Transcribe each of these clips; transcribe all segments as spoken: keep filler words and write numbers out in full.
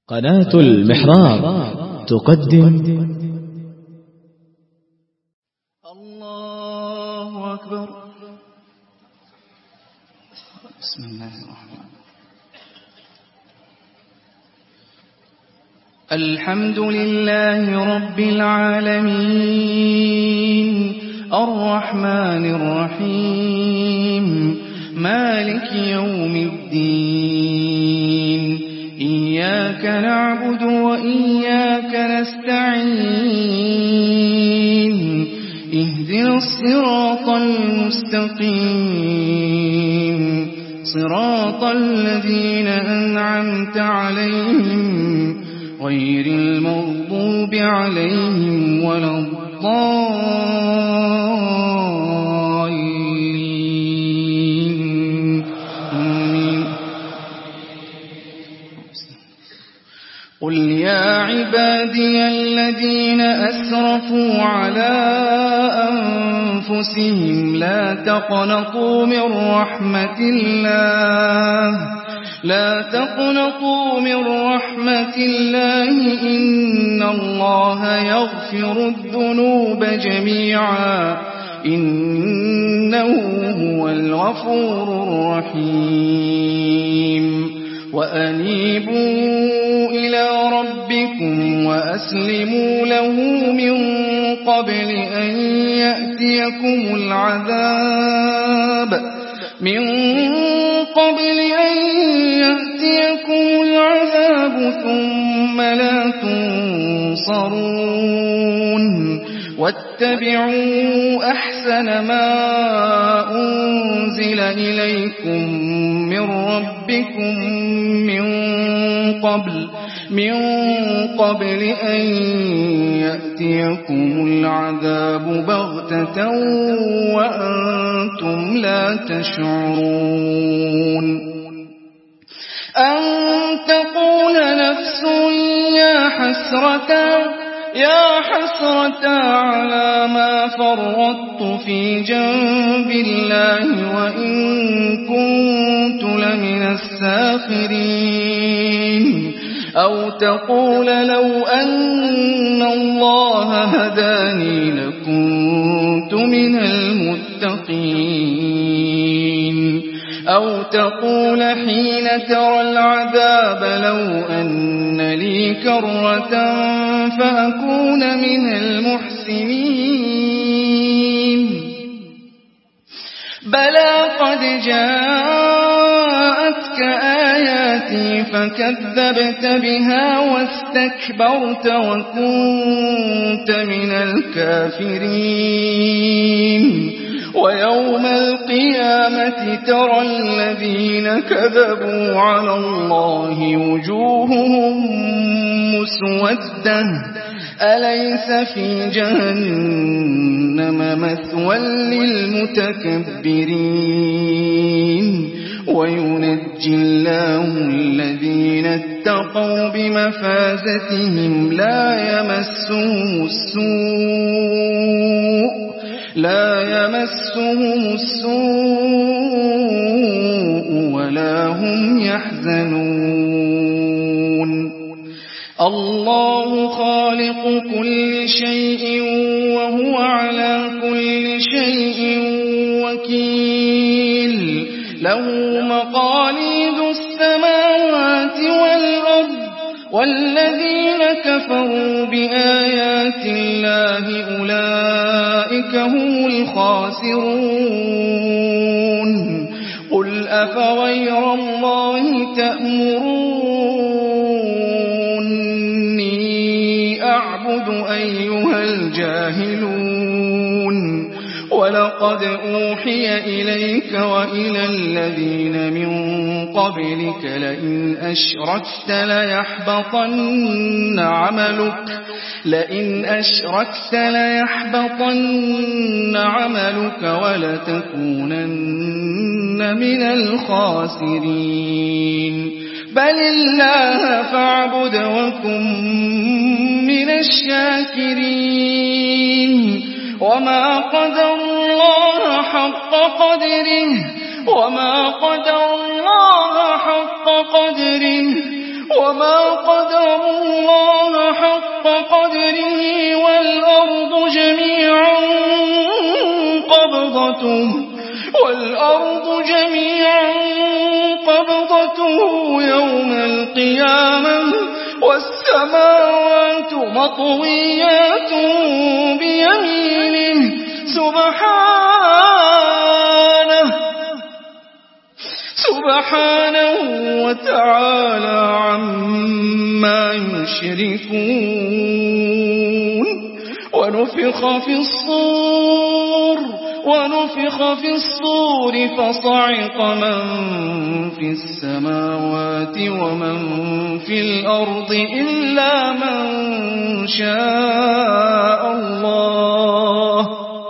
قناة المحراب تقدم الله أكبر. بسم الله الرحمن الرحيم. الحمد لله رب العالمين الرحمن الرحيم مالك يوم الدين إياك نعبد وإياك نستعين اهدنا الصراط المستقيم صراط الذين أنعمت عليهم غير المغضوب عليهم ولا الضالين آمين. قل يا عبادي الذين أسرفوا على أنفسهم لا تقنطوا من رحمة الله لا تقنطوا من رحمة الله إن الله يغفر الذنوب جميعا إنه هو الغفور الرحيم. وأنيبوا إلى ربكم وأسلموا له من قبل أن يأتيكم العذاب من قبل أن يأتيكم العذاب ثم لا تنصرون. واتبعوا أحسن ما أنزل إليكم من ربكم من قبل من قبل أن يأتيكم العذاب بغتة وأنتم لا تشعرون. أن تقول نفس يا حسرة يا حسرة على ما فرطت في جنب الله وإن كنت لمن الساخرين. أو تقول لو أن الله هداني لكنت من المتقين. أو تقول حين ترى العذاب لو أن لي كرة فأكون من المحسنين. بلى قد جاءتك آياتي فكذبت بها واستكبرت وكنت من الكافرين. ويوم القيامة ترى الذين كذبوا على الله وجوههم مسودة أليس في جهنم مثوى للمتكبرين. وينجي الله الذين اتقوا بمفازتهم لا يمسهم السوء لا يمسهم السوء ولا هم يحزنون. الله خالق كل شيء وهو على كل شيء وكيل. له مقاليد السماوات والأرض والذين كفروا بآيات الله أولئك هم الخاسرون. قل أفغير الله تأمروني أعبد أيها الجاهلون. ولقد أوحي إليك وإلى الذين من قبلك لئن أشركت ليحبطن عملك لئن أشركت ليحبطن عملك ولتكونن من الخاسرين. بل الله فاعبد وكن من الشاكرين. وما قدر الله حق قدره وما قدر الله حق قدره وما قدروا الله حق قدره والأرض جميعا قبضته والأرض جميعا قبضته يوم القيامة والسماوات مطويات بيمينه سبحانه سبحانه وتعالى عما يشركون ونفخ في الصور ونفخ في الصور فصعق من في السماوات ومن في الأرض إلا من شاء الله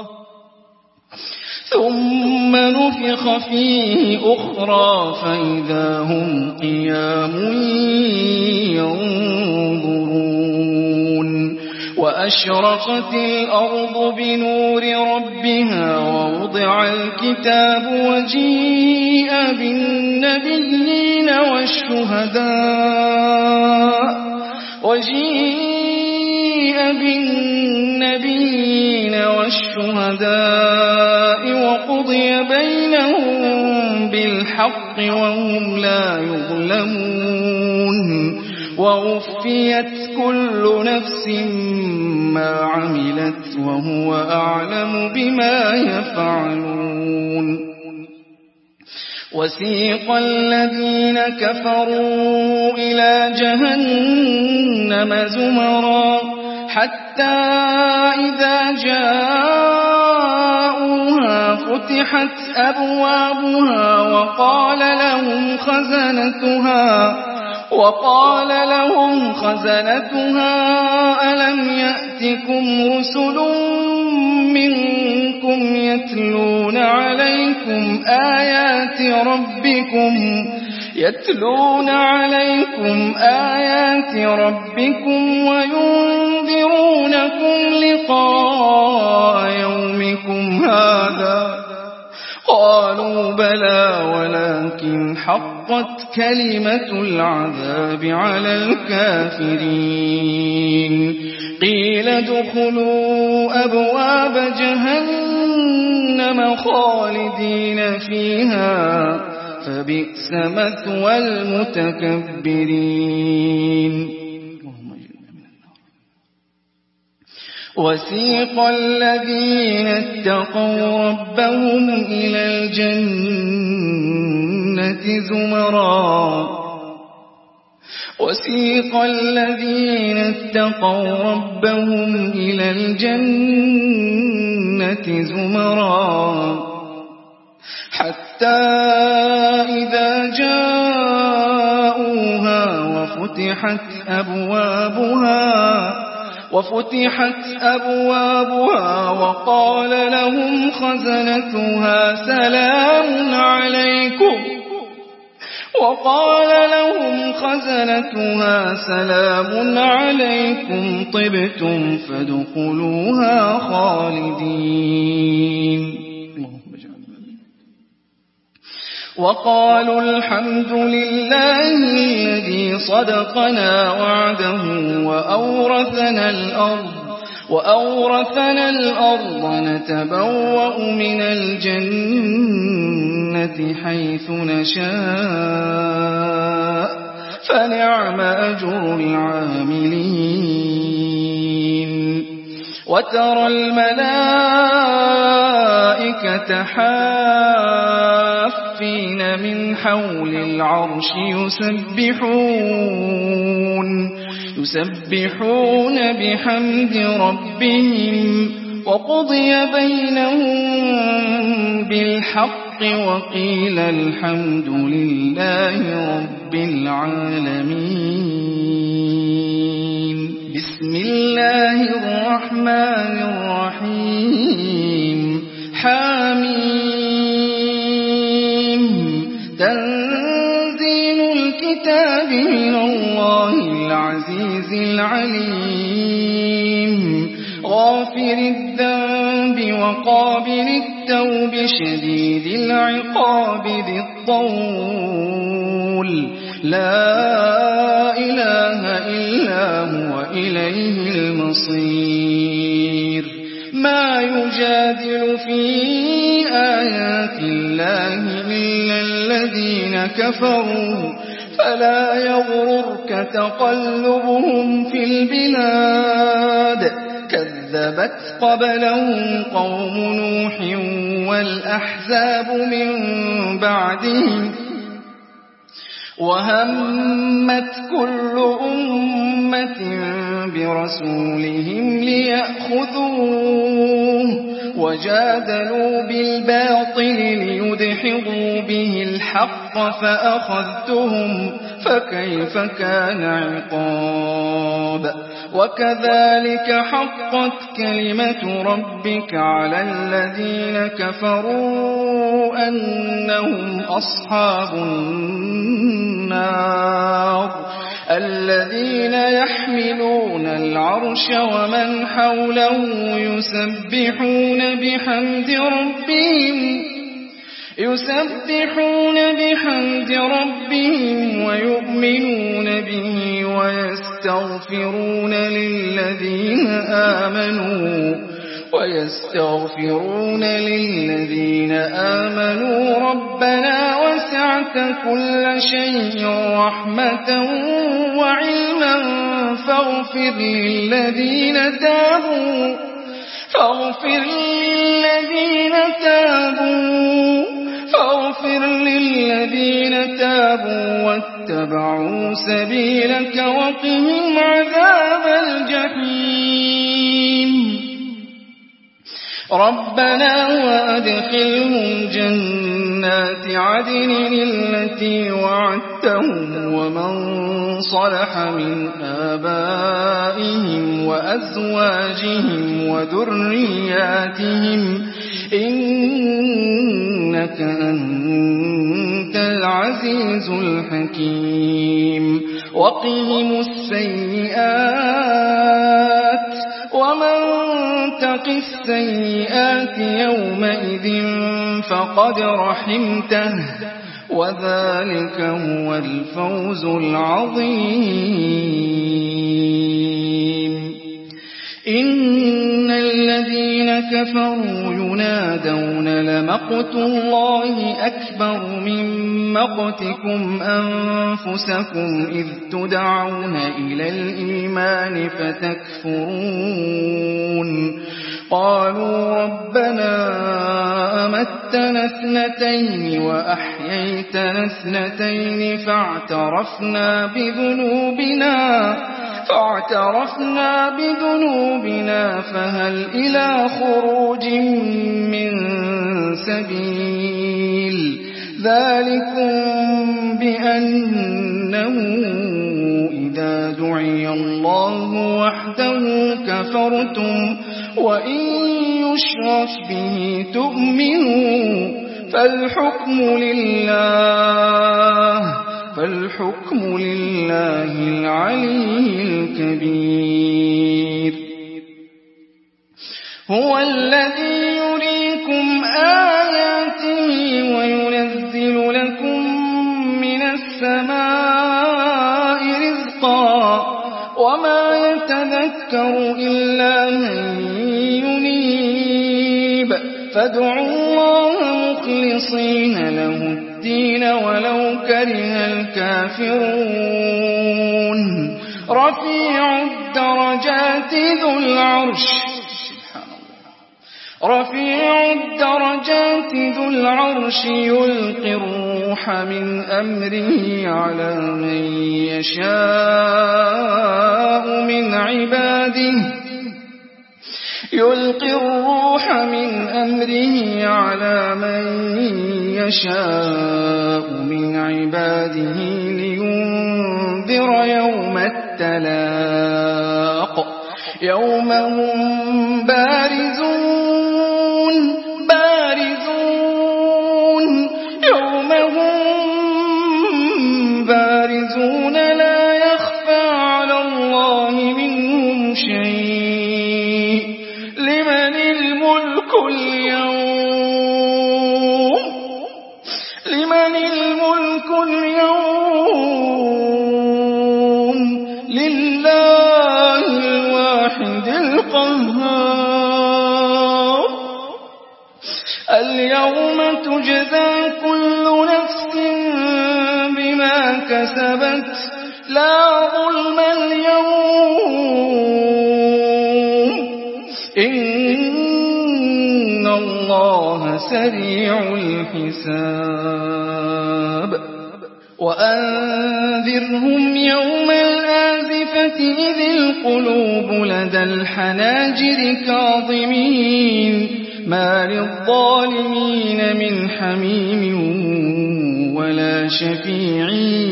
ثم نفخ فيه أخرى فإذا هم قيام ينظرون وأشرقت الأرض بنور ربها ووضع الكتاب وجيء بالنبيين والشهداء وجيء بالنبيين والشهداء وقضي بينهم بالحق وهم لا يظلمون ووفيت كل نفس ما عملت وهو أعلم بما يفعلون وسيق الذين كفروا إلى جهنم زمرا حتى إذا جاءوها فتحت أبوابها وقال لهم خزنتها وقال لهم خزنتها ألم يأتكم رسل منكم يتلون عليكم آيات ربكم يتلون عليكم آيات ربكم وينذرونكم لقاء يومكم هذا قالوا بلى ولكن حقت كلمة العذاب على الكافرين قيل ادخلوا أبواب جهنم خالدين فيها فبئس مثوى المتكبرين وسيق الذين اتقوا ربهم إلى الجنة زمرا وسيق الذين اتقوا ربهم إلى الجنة زمرا حتى إذا جاءوها وفتحت أبوابها وفتحت أبوابها وقال لهم خزنتها سلام عليكم وقال لهم خزنتها سلام عليكم طبتم فادخلوها خالدين وقالوا الحمد لله الذي صدقنا وعده وأورثنا الأرض وأورثنا الأرض نتبوأ من الجنة حيث نشاء فنعم أجر العاملين وترى الملائكة حافين من حول العرش يسبحون يسبحون بحمد ربهم وقضي بينهم بالحق وقيل الحمد لله رب العالمين بسم الله الرحمن الرحيم حميم تنزيل الكتاب من الله العزيز العليم غافر الذنب وقابل التوب شديد العقاب ذي الطول لا إله إلا هو إليه المصير. ما يجادل في آيات الله إلا الذين كفروا فلا يغررك تقلبهم في البلاد. كذبت قبلهم قوم نوح والأحزاب من بعدهم وهمت كل أمة برسولهم ليأخذوه وجادلوا بالباطل ليدحضوا به الحق فأخذتهم فكيف كان عقاب. وكذلك حقت كلمة ربك على الذين كفروا أنهم أصحاب النار الذين يحملون العرش ومن حوله يسبحون بحمد ربهم يسبحون بحمد ربهم ويؤمنون به ويستغفرون للذين آمنوا ويستغفرون للذين آمنوا ربنا وسعت كل شيء رحمة وعلما فاغفر للذين تابوا فاغفر للذين تابوا فاغفر للذين تابوا واتبعوا سبيلك وقهم عذاب الجحيم. ربنا وأدخلهم جنات عدن التي وعدتهم ومن صلح من آبائهم وأزواجهم وذرياتهم إنك أنت العزيز الحكيم. وقهم السيئات ومن تق السيئات يومئذ فقد رحمته وذلك هو الفوز العظيم. إن الذين كفروا ينادون لمقت الله أكبر من مقتكم أنفسكم إذ تدعون إلى الإيمان فتكفرون. قالوا ربنا أمتنا اثنتين وأحييتنا اثنتين فاعترفنا بذنوبنا فاعترفنا بذنوبنا فهل إلى خروج من سبيل. ذلكم بأنه إذا دعي الله وحده كفرتم وإن يشرك به تؤمنوا فالحكم لله فالحكم لله العلي الكبير. هو الذي يريكم آياته وينزل لكم من السماء رزقا وما يتذكر إلا من ينيب. فادعوا الله مخلصين له الدين ولو كره الكافرون. رفيع الدرجات ذو العرش رفيع الدرجات ذو العرش يلقي الروح من أمره على من يشاء من عباده يلقي الروح من أمره على من يشاء من عباده لينذر يوم التلاق يوم هم بارزون بارزون يوم هم بارزون لا يخفى على الله منهم شيء. لمن الملك اليوم لمن الملك اليوم لا ظلم اليوم إن الله سريع الحساب وأنذرهم يوم الآزفة إذ القلوب لدى الحناجر كاظمين ما للظالمين من حميم ولا شفيع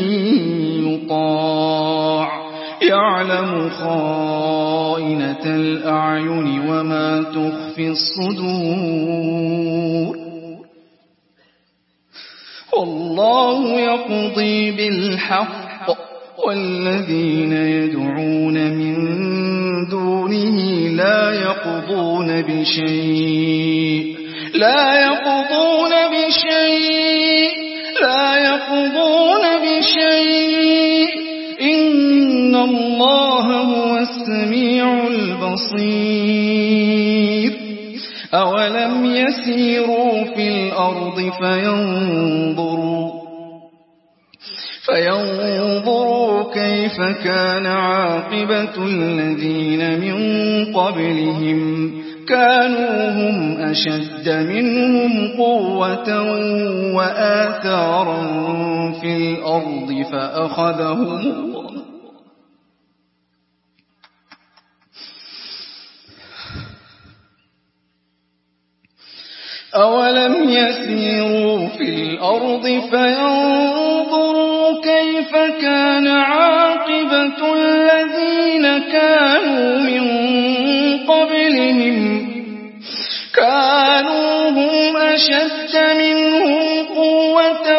يطاع يعلم خائنة الأعين وما تخفي الصدور والله يقضي بالحق والذين يدعون من دونه لا يقضون بشيء لا يقضون بشيء لا يقضون بشيء إن الله هو السميع البصير أولم يسيروا في الأرض فينظروا فينظروا كيف كان عاقبة الذين من قبلهم كانوا هم أشد منهم قوة وآثارا في الأرض فأخذهم الله أولم يسيروا في الأرض فينظروا كيف كان عاقبة الذين كانوا من قبلهم كانوا هم أشد منهم قوة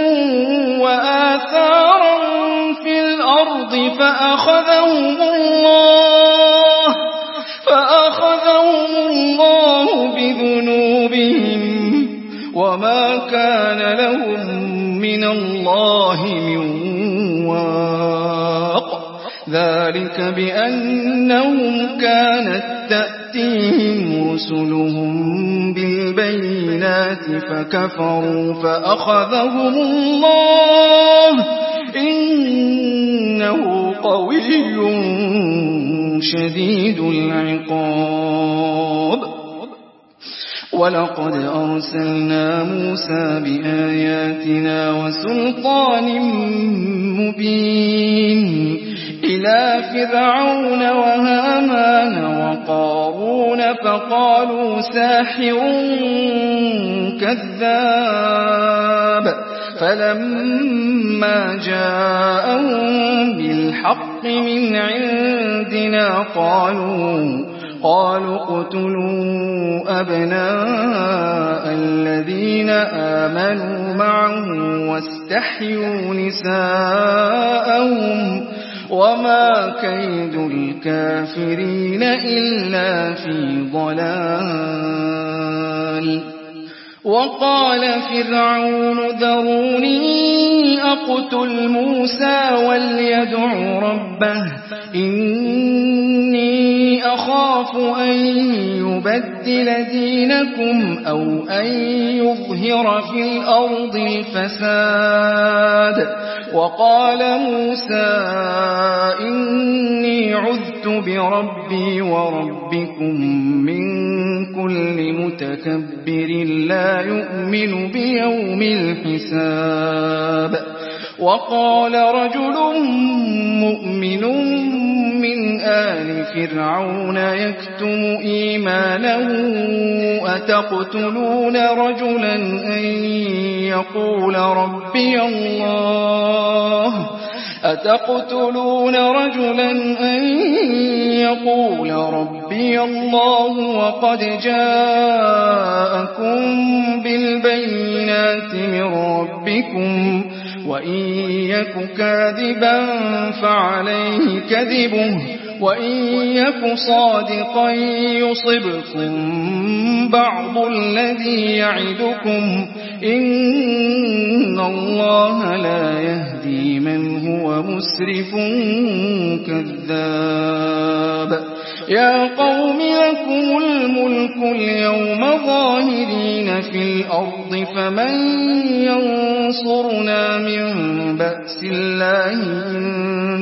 وآثارا في الأرض فأخذهم الله فأخذهم الله بذنوبهم وما كان لهم من الله من واق ذلك بأنهم كانت تأتيهم رسلهم بالبينات فكفروا فأخذهم الله إنه قوي شديد العقاب ولقد أرسلنا موسى بآياتنا وسلطان مبين إلى فرعون وهامان وقارون فقالوا ساحر كذاب فلما جاءهم بالحق من عندنا قالوا قالوا اقتلوا أبناء الذين آمنوا معه واستحيوا نساءهم وما كيد الكافرين إلا في ضلال وقال فرعون ذروني أقتل موسى وليدع ربه إني أخاف أن يبدل دينكم أو أن يظهر في الأرض الفساد وقال موسى إني عذت بربي وربكم من كل متكبر لا يؤمن بيوم الحساب وقال رجل مؤمن من آل فرعون يكتم إيمانه أتقتلون رجلا أن يقول ربي الله أتقتلون رجلا أن يقول ربي الله وقد جاءكم بالبينات من ربكم وإن يك كاذبا فعليه كذبه وإن يك صادقا يصبكم بعض الذي يعدكم إن الله لا يهدي من هو مسرف كذاب يا قوم لكم الملك اليوم ظاهرين في الأرض فمن ينصرنا من بأس الله إن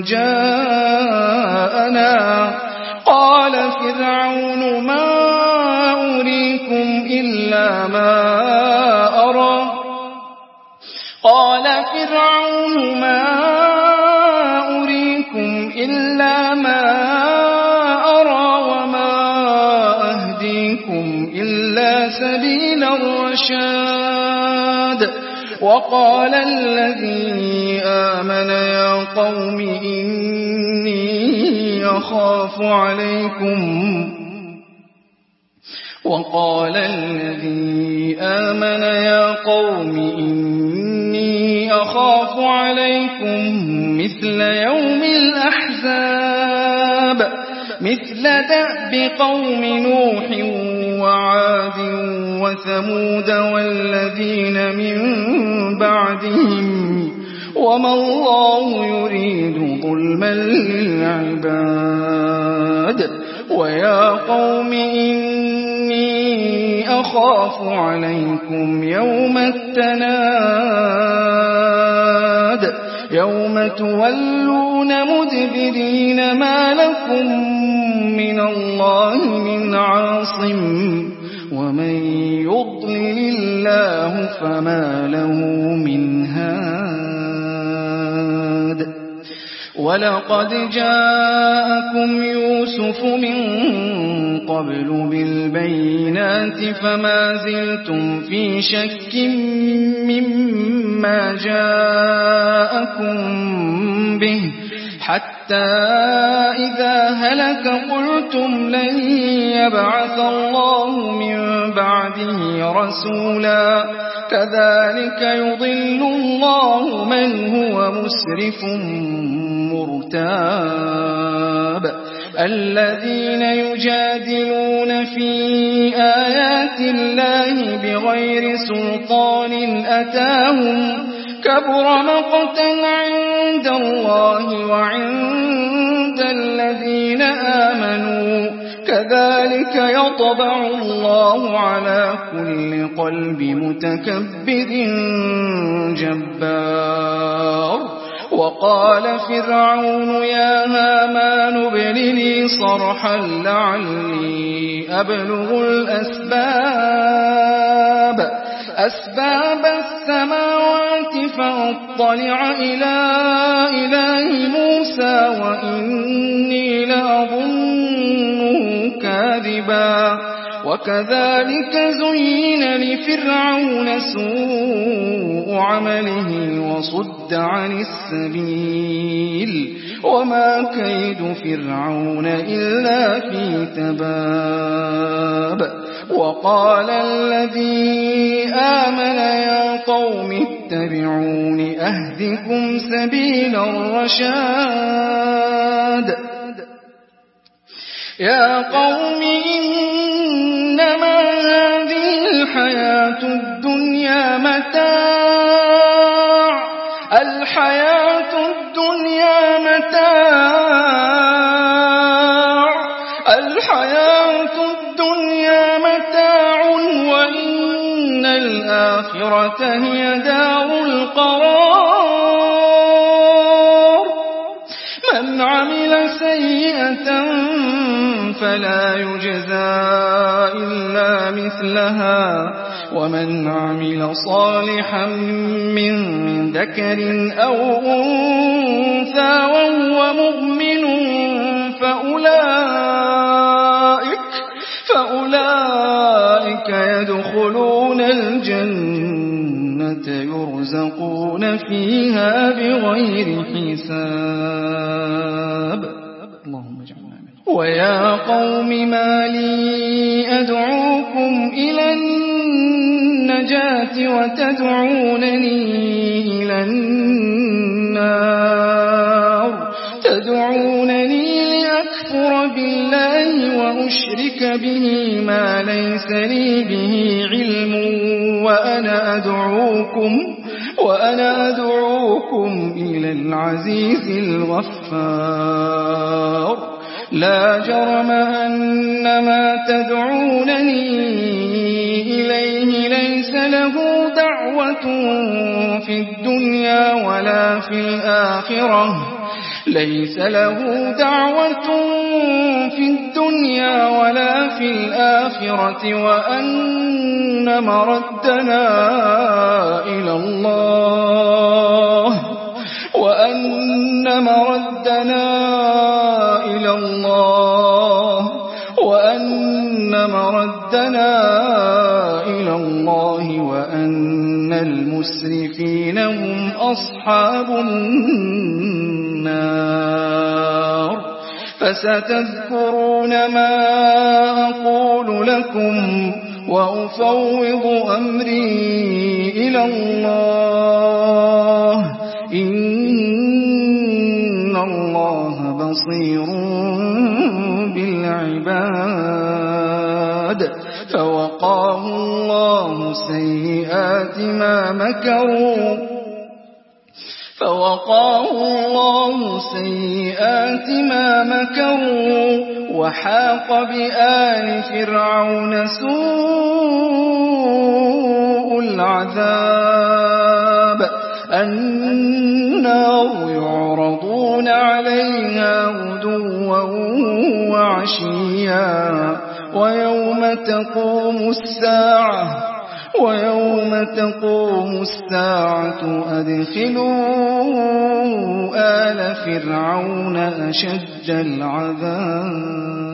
جاءنا قال فرعون ما أريكم إلا ما أرى قال فرعون ما أريكم إلا ما أرى وما أهديكم إلا سبيل الرشاد وقال الذي آمن يا قوم إني أخاف عليكم وقال الذي آمن يا قوم إني أخاف عليكم مثل يوم الأحزاب مثل دأب قوم نوح وعاد وثمود والذين من بعدهم وما الله يريد ظلما للعباد ويا قوم إني أخاف عليكم يوم التناد يوم تولون مدبرين ما لكم من الله من عاصم ومن يضلل الله فما له من هاد ولقد جاءكم يوسف من قبل بالبينات فما زلتم في شك مما جاءكم به حتى إذا هلك قلتم لن يبعث الله من بعده رسولا كذلك يضل الله من هو مسرف مرتاب الذين يجادلون في آيات الله بغير سلطان أتاهم كبر مقتا عند الله وعند الذين آمنوا كذلك يطبع الله على كل قلب متكبر جبار وقال فرعون يا هامان ابن لي صرحا لعلي أبلغ الأسباب أسباب السماوات فأطلع إلى إله موسى وإني لأظنه كاذبا وكذلك زين لفرعون سوء عمله وصد عن السبيل وما كيد فرعون إلا في تباب وقال الذي آمن يا قوم اتبعون أهدكم سبيل الرشاد يا قوم إنما هذه الحياة الدنيا متاع الحياة الدنيا متاع الحياة الدنيا متاع وإن الآخرة هي دار القرار من عمل سيئة فلا يجزى إلا مثلها ومن عمل صالحا من ذكر أو أنثى وهو مؤمن فأولئك فأولئك يدخلون الجنة يرزقون فيها بغير حساب اللهم اجعلنا منهم ويا قوم ما لي أدعوكم إلى النجاة وتدعونني إلى النار تدعونني لأكفر بالله وأشرك به ما ليس لي به علم وأنا أدعوكم وأنا أدعوكم إلى العزيز الغفار لا جرم أن ما تدعونني إليه ليس له دعوة في الدنيا ولا في الآخرة ليس له دعوة في الدنيا ولا في الآخرة وأن مردنا إلى الله وأن مردنا إلى الله وأن مردنا إلى الله وأن المسرفين هم أصحاب النار فستذكرون ما أقول لكم وأفوض أمري إلى الله إن الله بصير بالعباد فوقاه الله سيئات ما مكروا فوقاه الله سيئات ما مكروا وحاق بآل فرعون سوء العذاب النار يعرضون عليها غدوا وعشيا ويوم تقوم الساعة ويوم تقوم الساعة أدخلوا آل فرعون أشد العذاب.